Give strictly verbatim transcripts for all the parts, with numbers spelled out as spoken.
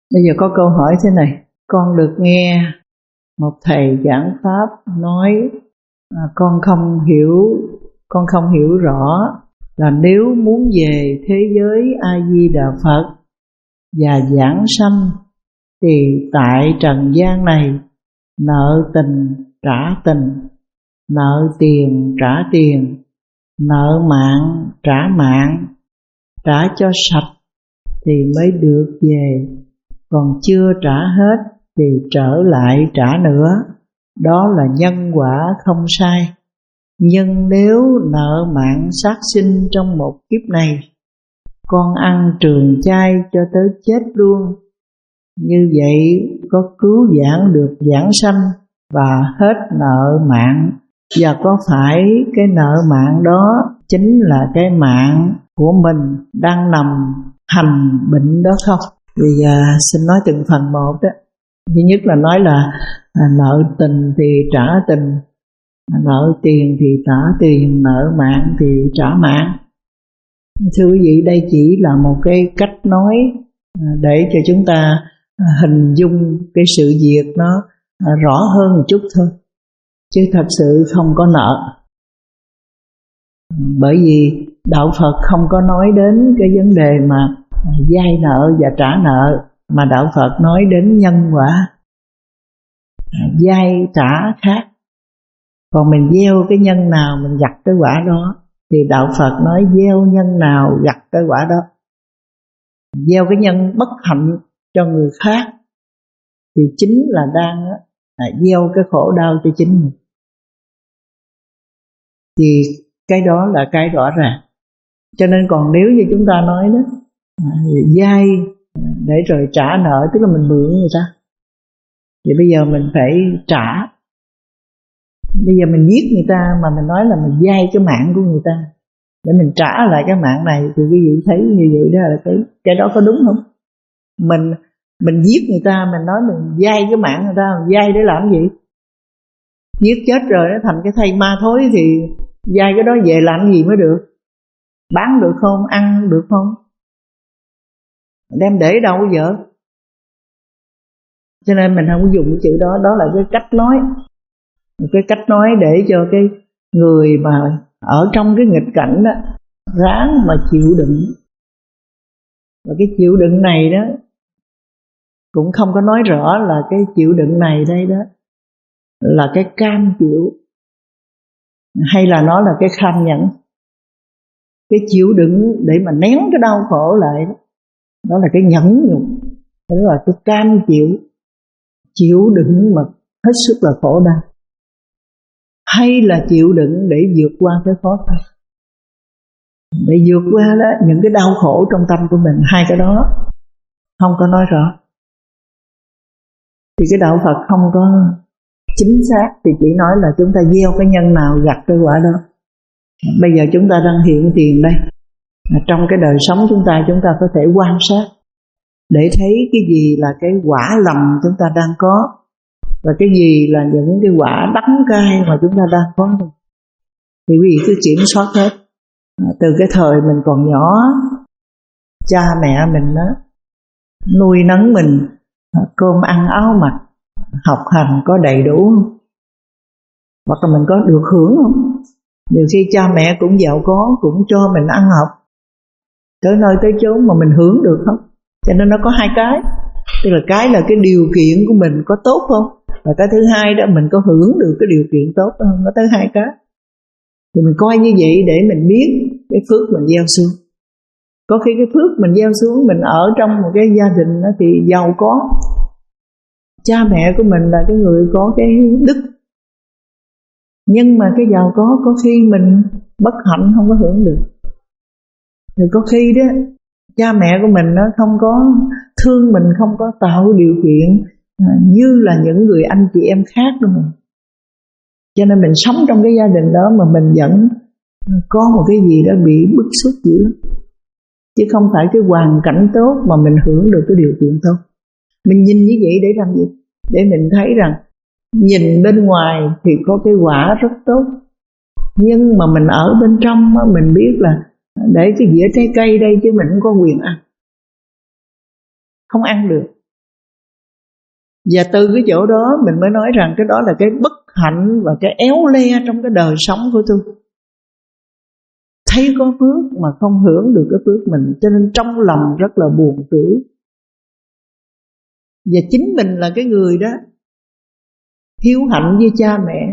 Bây giờ có câu hỏi thế này. Con được nghe một thầy giảng pháp nói à, con không hiểu, con không hiểu rõ là nếu muốn về thế giới A Di Đà Phật và giảng sanh thì tại trần gian này nợ tình trả tình, nợ tiền trả tiền, nợ mạng trả mạng, trả cho sạch thì mới được về, còn chưa trả hết thì trở lại trả nữa. Đó là nhân quả không sai. Nhưng nếu nợ mạng sát sinh trong một kiếp này, con ăn trường chay cho tới chết luôn, như vậy có cứu vãn được vãng sanh và hết nợ mạng. Và có phải cái nợ mạng đó chính là cái mạng của mình đang nằm hành bệnh đó không? Bây giờ xin nói từng phần một đó. Thứ nhất là nói là à, nợ tình thì trả tình, nợ tiền thì trả tiền, nợ mạng thì trả mạng. Thưa quý vị, đây chỉ là một cái cách nói để cho chúng ta hình dung cái sự việc nó rõ hơn một chút thôi, chứ thật sự không có nợ. Bởi vì đạo Phật không có nói đến cái vấn đề mà vay nợ và trả nợ, mà đạo Phật nói đến nhân quả. Vay trả khác, còn mình gieo cái nhân nào mình gặt cái quả đó, thì đạo Phật nói gieo nhân nào gặt cái quả đó. Gieo cái nhân bất hạnh cho người khác thì chính là đang à, gieo cái khổ đau cho chính mình. Thì cái đó là cái rõ ràng. Cho nên còn nếu như chúng ta nói đó à, vay để rồi trả nợ, tức là mình mượn người ta, thì bây giờ mình phải trả. Bây giờ mình giết người ta mà mình nói là mình vay cái mạng của người ta để mình trả lại cái mạng này, thì quý vị thấy như vậy đó là cái cái đó có đúng không? Mình mình giết người ta, mình nói mình vay cái mạng người ta, mình vay để làm gì? Giết chết rồi nó thành cái thây ma thối thì vay cái đó về làm gì mới được? Bán được không? Ăn được không? Đem để đâu giờ? Cho nên mình không dùng cái chữ đó. Đó là cái cách nói, một cái cách nói để cho cái người mà ở trong cái nghịch cảnh đó ráng mà chịu đựng. Và cái chịu đựng này đó cũng không có nói rõ là cái chịu đựng này đây đó là cái cam chịu, hay là nó là cái kham nhẫn. Cái chịu đựng để mà nén cái đau khổ lại đó, đó là cái nhẫn nhục, đó là cái cam chịu. Chịu đựng mà hết sức là khổ đau, hay là chịu đựng để vượt qua cái khó khăn, để vượt qua đó những cái đau khổ trong tâm của mình. Hai cái đó không có nói rõ, thì cái đạo Phật không có chính xác, thì chỉ nói là chúng ta gieo cái nhân nào gặt cái quả đó. Bây giờ chúng ta đang hiện tiền đây, trong cái đời sống chúng ta, chúng ta có thể quan sát để thấy cái gì là cái quả lầm chúng ta đang có, và cái gì là những cái quả đắng cay mà chúng ta đang có. Thì quý vị cứ kiểm soát hết. Từ cái thời mình còn nhỏ, cha mẹ mình đó nuôi nấng mình, cơm ăn áo mặc, học hành có đầy đủ không? Hoặc là mình có được hưởng không? Nhiều khi cha mẹ cũng giàu có, cũng cho mình ăn học tới nơi tới chốn mà mình hưởng được không? Cho nên nó có hai cái. Tức là cái là cái điều kiện của mình có tốt không, và cái thứ hai đó mình có hưởng được cái điều kiện tốt không. Nó tới hai cái. Thì mình coi như vậy để mình biết cái phước mình gieo xuống. Có khi cái phước mình gieo xuống, mình ở trong một cái gia đình đó thì giàu có, cha mẹ của mình là cái người có cái đức, nhưng mà cái giàu có có khi mình bất hạnh không có hưởng được. Thì có khi đó cha mẹ của mình nó không có thương mình, không có tạo điều kiện như là những người anh chị em khác đâu mình. Cho nên mình sống trong cái gia đình đó mà mình vẫn có một cái gì đó bị bức xúc dữ lắm. Chứ không phải cái hoàn cảnh tốt mà mình hưởng được cái điều kiện tốt. Mình nhìn như vậy để làm gì? Để mình thấy rằng nhìn bên ngoài thì có cái quả rất tốt, nhưng mà mình ở bên trong mình biết là để cái dĩa trái cây đây chứ mình không có quyền ăn, không ăn được. Và từ cái chỗ đó mình mới nói rằng cái đó là cái bất hạnh và cái éo le trong cái đời sống của tôi. Thấy có phước mà không hưởng được cái phước mình, cho nên trong lòng rất là buồn tủi. Và chính mình là cái người đó hiếu hạnh với cha mẹ,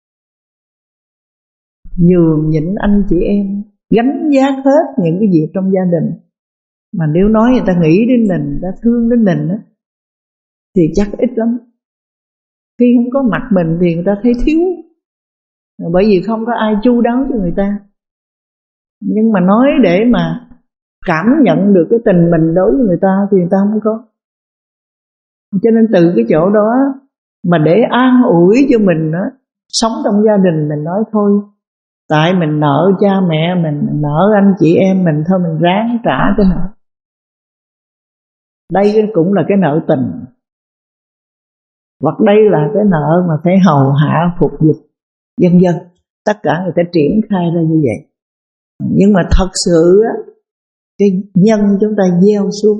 nhường nhịn anh chị em, gánh vác hết những cái việc trong gia đình. Mà nếu nói người ta nghĩ đến mình, người ta thương đến mình đó, thì chắc ít lắm. Khi không có mặt mình thì người ta thấy thiếu, bởi vì không có ai chu đáo cho người ta. Nhưng mà nói để mà cảm nhận được cái tình mình đối với người ta thì người ta không có. Cho nên từ cái chỗ đó mà để an ủi cho mình đó, sống trong gia đình mình nói thôi, tại mình nợ cha mẹ mình, mình nợ anh chị em mình, thôi mình ráng trả cái nợ. Đây cũng là cái nợ tình, hoặc đây là cái nợ mà phải hầu hạ phục dịch dân dân. Tất cả người ta triển khai ra như vậy. Nhưng mà thật sự á, cái nhân chúng ta gieo xuống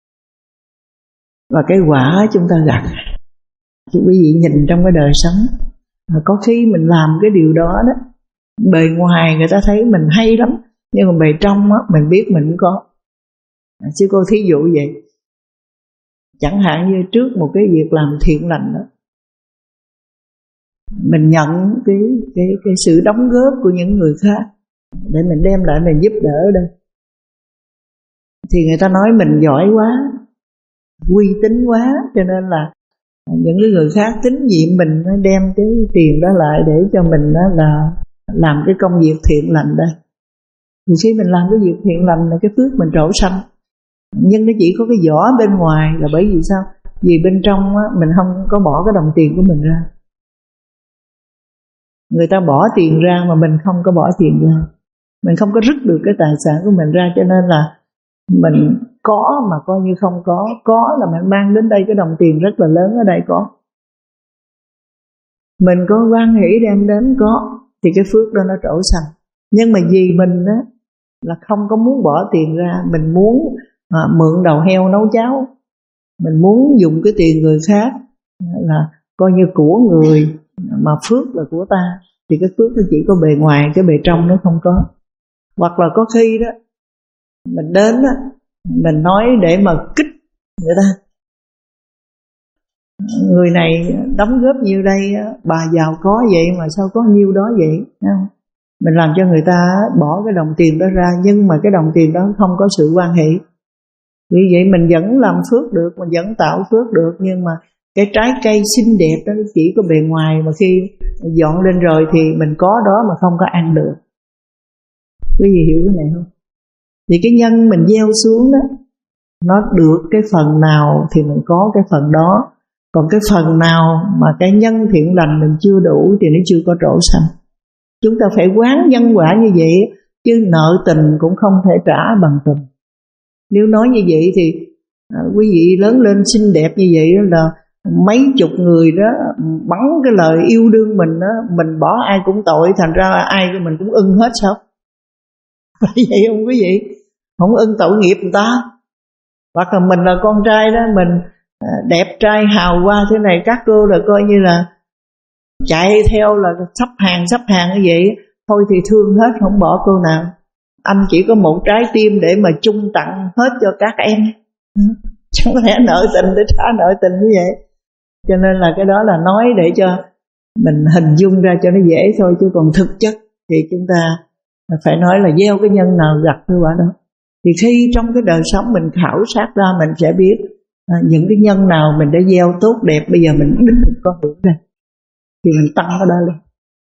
và cái quả chúng ta gặt. Chứ quý vị nhìn trong cái đời sống, có khi mình làm cái điều đó đó, bề ngoài người ta thấy mình hay lắm, nhưng mà bề trong á, mình biết mình cũng có. Chứ cô thí dụ vậy, chẳng hạn như trước một cái việc làm thiện lành đó, mình nhận cái, cái, cái sự đóng góp của những người khác để mình đem lại mình giúp đỡ ở đây, thì người ta nói mình giỏi quá, uy tín quá, cho nên là những cái người khác tín nhiệm mình mới đem cái tiền đó lại để cho mình đó là làm cái công việc thiện lành đây. Thì khi mình làm cái việc thiện lành là cái phước mình trổ xanh. Nhưng nó chỉ có cái vỏ bên ngoài là bởi vì sao? Vì bên trong á, mình không có bỏ cái đồng tiền của mình ra. Người ta bỏ tiền ra mà mình không có bỏ tiền ra. Mình không có rứt được cái tài sản của mình ra, cho nên là mình có mà coi như không có. Có là mình mang đến đây cái đồng tiền rất là lớn ở đây có. Mình có hoan hỷ đem đến có, thì cái phước đó nó trổ xanh. Nhưng mà vì mình á, là không có muốn bỏ tiền ra, mình muốn à, mượn đầu heo nấu cháo, mình muốn dùng cái tiền người khác là coi như của người, mà phước là của ta, thì cái phước nó chỉ có bề ngoài, cái bề trong nó không có. Hoặc là có khi đó mình đến đó, mình nói để mà kích người ta, người này đóng góp nhiêu đây, bà giàu có vậy mà sao có nhiêu đó vậy, không? Mình làm cho người ta bỏ cái đồng tiền đó ra, nhưng mà cái đồng tiền đó không có sự hoan hỷ. Vì vậy mình vẫn làm phước được, mình vẫn tạo phước được, nhưng mà cái trái cây xinh đẹp đó chỉ có bề ngoài, mà khi dọn lên rồi thì mình có đó mà không có ăn được. Quý vị hiểu cái này không? Thì cái nhân mình gieo xuống đó, nó được cái phần nào thì mình có cái phần đó. Còn cái phần nào mà cái nhân thiện lành mình chưa đủ thì nó chưa có trổ xanh. Chúng ta phải quán nhân quả như vậy, chứ nợ tình cũng không thể trả bằng tình. Nếu nói như vậy thì à, quý vị lớn lên xinh đẹp như vậy đó là mấy chục người đó bắn cái lời yêu đương mình đó, mình bỏ ai cũng tội, thành ra ai của mình cũng ưng hết sao? Vậy không quý vị? Không ưng tội nghiệp người ta. Hoặc là mình là con trai đó, mình đẹp trai hào hoa thế này, các cô là coi như là chạy theo là sắp hàng sắp hàng như vậy, thôi thì thương hết, không bỏ cô nào. Anh chỉ có một trái tim để mà chung tặng hết cho các em, chẳng lẽ nợ tình để trả nợ tình như vậy. Cho nên là cái đó là nói để cho mình hình dung ra cho nó dễ thôi, chứ còn thực chất thì chúng ta phải nói là gieo cái nhân nào gặt cái quả đó. Thì khi trong cái đời sống mình khảo sát ra, mình sẽ biết à, những cái nhân nào mình đã gieo tốt đẹp, bây giờ mình đính được con hưởng đây, thì mình tăng cái đó lên.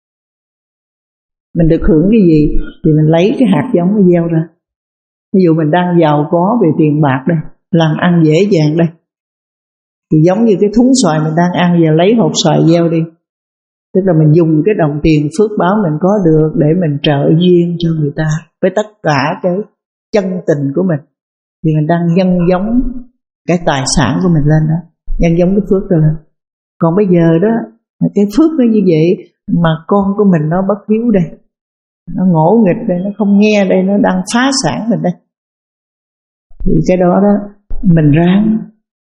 Mình được hưởng cái gì thì mình lấy cái hạt giống nó gieo ra. Ví dụ mình đang giàu có về tiền bạc đây, làm ăn dễ dàng đây, thì giống như cái thúng xoài mình đang ăn, giờ lấy hột xoài gieo đi. Tức là mình dùng cái đồng tiền phước báo mình có được để mình trợ duyên cho người ta với tất cả cái chân tình của mình, thì mình đang nhân giống cái tài sản của mình lên đó, nhân giống cái phước đó lên. Còn bây giờ đó, cái phước nó như vậy mà con của mình nó bất hiếu đây, nó ngỗ nghịch đây, nó không nghe đây, nó đang phá sản mình đây, thì cái đó đó mình ráng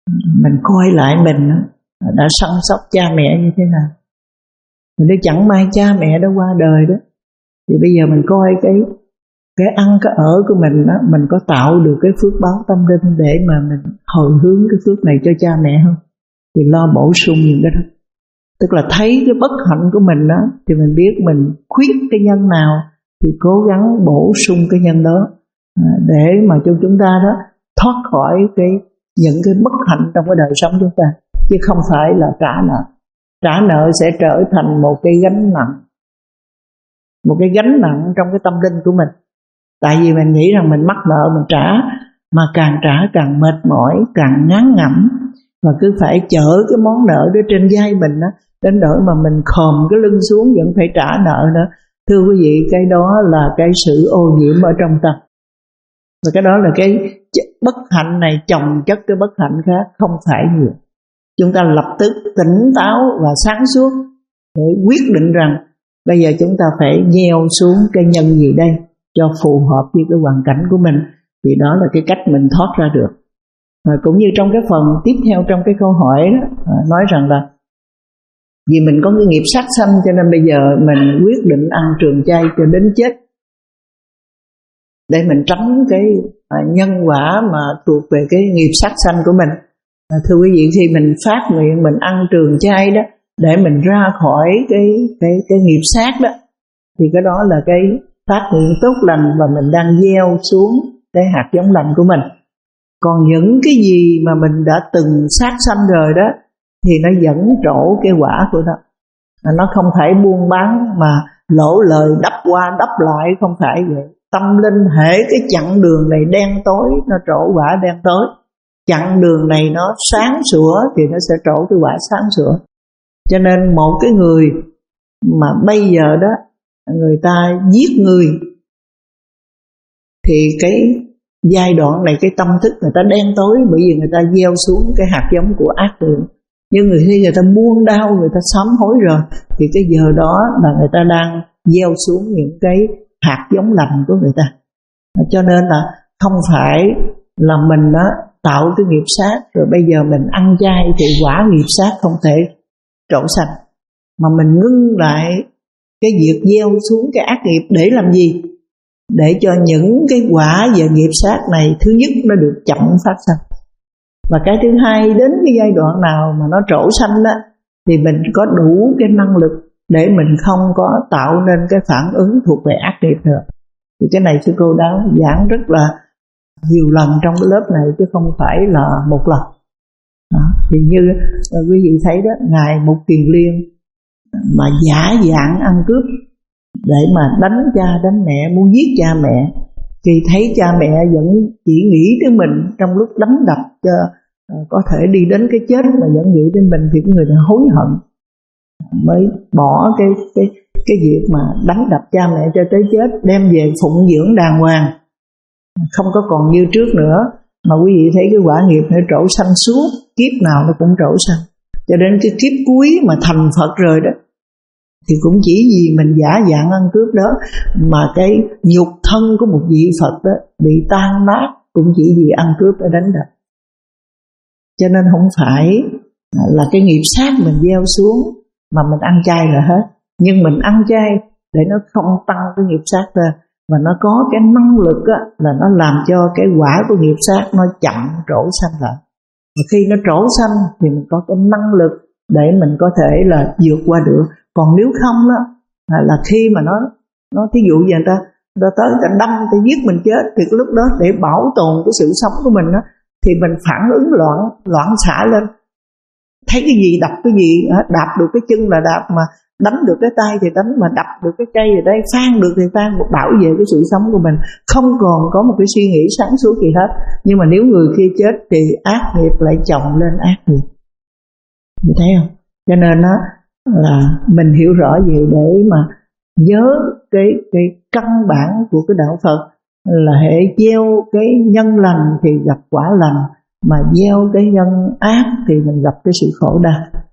Mình coi lại mình đã săn sóc cha mẹ như thế nào. Mình nói chẳng may cha mẹ đã qua đời đó, thì bây giờ mình coi cái cái ăn cái ở của mình đó, mình có tạo được cái phước báo tâm linh để mà mình hồi hướng cái phước này cho cha mẹ không? Thì lo bổ sung những cái đó. Tức là thấy cái bất hạnh của mình đó, thì mình biết mình khuyết cái nhân nào thì cố gắng bổ sung cái nhân đó, để mà cho chúng ta đó thoát khỏi cái những cái bất hạnh trong cái đời sống chúng ta, chứ không phải là trả nợ. Trả nợ sẽ trở thành một cái gánh nặng, một cái gánh nặng trong cái tâm linh của mình. Tại vì mình nghĩ rằng mình mắc nợ mình trả, mà càng trả càng mệt mỏi, càng ngán ngẩm, mà cứ phải chở cái món nợ đó trên vai mình đó, đến nỗi mà mình khòm cái lưng xuống vẫn phải trả nợ nữa. Thưa quý vị, cái đó là cái sự ô nhiễm ở trong tâm. Và cái đó là cái bất hạnh này chồng chất cái bất hạnh khác, không phải nhiều. Chúng ta lập tức tỉnh táo và sáng suốt để quyết định rằng bây giờ chúng ta phải gieo xuống cái nhân gì đây cho phù hợp với cái hoàn cảnh của mình. Thì đó là cái cách mình thoát ra được. Và cũng như trong cái phần tiếp theo trong cái câu hỏi đó, nói rằng là vì mình có cái nghiệp sát sanh cho nên bây giờ mình quyết định ăn trường chay cho đến chết, để mình tránh cái nhân quả mà thuộc về cái nghiệp sát sanh của mình. À, thưa quý vị, khi mình phát nguyện mình ăn trường chay đó, để mình ra khỏi cái cái cái nghiệp sát đó, thì cái đó là cái phát nguyện tốt lành và mình đang gieo xuống cái hạt giống lành của mình. Còn những cái gì mà mình đã từng sát sanh rồi đó, thì nó dẫn trổ cái quả của nó. À, nó không phải buôn bán mà lỗ lời đắp qua đắp lại, không phải vậy. Tâm linh hễ cái chặng đường này đen tối, nó trổ quả đen tối. Chặng đường này nó sáng sủa thì nó sẽ trổ cái quả sáng sủa. Cho nên một cái người mà bây giờ đó người ta giết người, thì cái giai đoạn này cái tâm thức người ta đen tối, bởi vì người ta gieo xuống cái hạt giống của ác niệm. Nhưng người khi người ta buông đau, người ta sám hối rồi, thì cái giờ đó là người ta đang gieo xuống những cái hạt giống lành của người ta. Cho nên là không phải là mình đó tạo cái nghiệp sát rồi bây giờ mình ăn chay thì quả nghiệp sát không thể trổ sanh, mà mình ngưng lại cái việc gieo xuống cái ác nghiệp để làm gì? Để cho những cái quả về nghiệp sát này, thứ nhất nó được chậm phát sanh, và cái thứ hai đến cái giai đoạn nào mà nó trổ sanh đó, thì mình có đủ cái năng lực để mình không có tạo nên cái phản ứng thuộc về ác nghiệp nữa. Thì cái này sư cô đã giảng rất là nhiều lần trong cái lớp này, chứ không phải là một lần. Đó. Thì như uh, quý vị thấy đó, Ngài Mục Kiền Liên mà giả dạng ăn cướp để mà đánh cha đánh mẹ, muốn giết cha mẹ, thì thấy cha mẹ vẫn chỉ nghĩ đến mình trong lúc đánh đập cho uh, có thể đi đến cái chết, mà vẫn nghĩ đến mình, thì người ta hối hận mới bỏ cái cái cái việc mà đánh đập cha mẹ cho tới chết, đem về phụng dưỡng đàng hoàng, không có còn như trước nữa. Mà quý vị thấy cái quả nghiệp nó trổ sanh suốt, kiếp nào nó cũng trổ sanh, cho đến cái kiếp cuối mà thành Phật rồi đó, thì cũng chỉ vì mình giả dạng ăn cướp đó mà cái nhục thân của một vị Phật đó bị tan nát, cũng chỉ vì ăn cướp để đánh đập. Cho nên không phải là cái nghiệp sát mình gieo xuống mà mình ăn chay là hết, nhưng mình ăn chay để nó không tăng cái nghiệp sát ra, và nó có cái năng lực á, là nó làm cho cái quả của nghiệp sát nó chậm trổ sanh lại. Và khi nó trổ sanh thì mình có cái năng lực để mình có thể là vượt qua được. Còn nếu không đó, là khi mà nó nó thí dụ như người ta người ta tới người ta đâm, người ta giết mình chết, thì lúc đó để bảo tồn cái sự sống của mình đó, thì mình phản ứng loạn loạn xạ lên, thấy cái gì đập cái gì, đạp được cái chân là đạp, mà đánh được cái tay thì đánh, mà đập được cái cây ở đây, phan được thì phan, bảo vệ cái sự sống của mình, không còn có một cái suy nghĩ sáng suốt gì hết. Nhưng mà nếu người kia chết thì ác nghiệp lại chồng lên ác nghiệp, mình thấy không? Cho nên đó là mình hiểu rõ gì để mà nhớ cái cái căn bản của cái đạo Phật là hệ gieo cái nhân lành thì gặp quả lành, mà gieo cái nhân ác thì mình gặp cái sự khổ đau.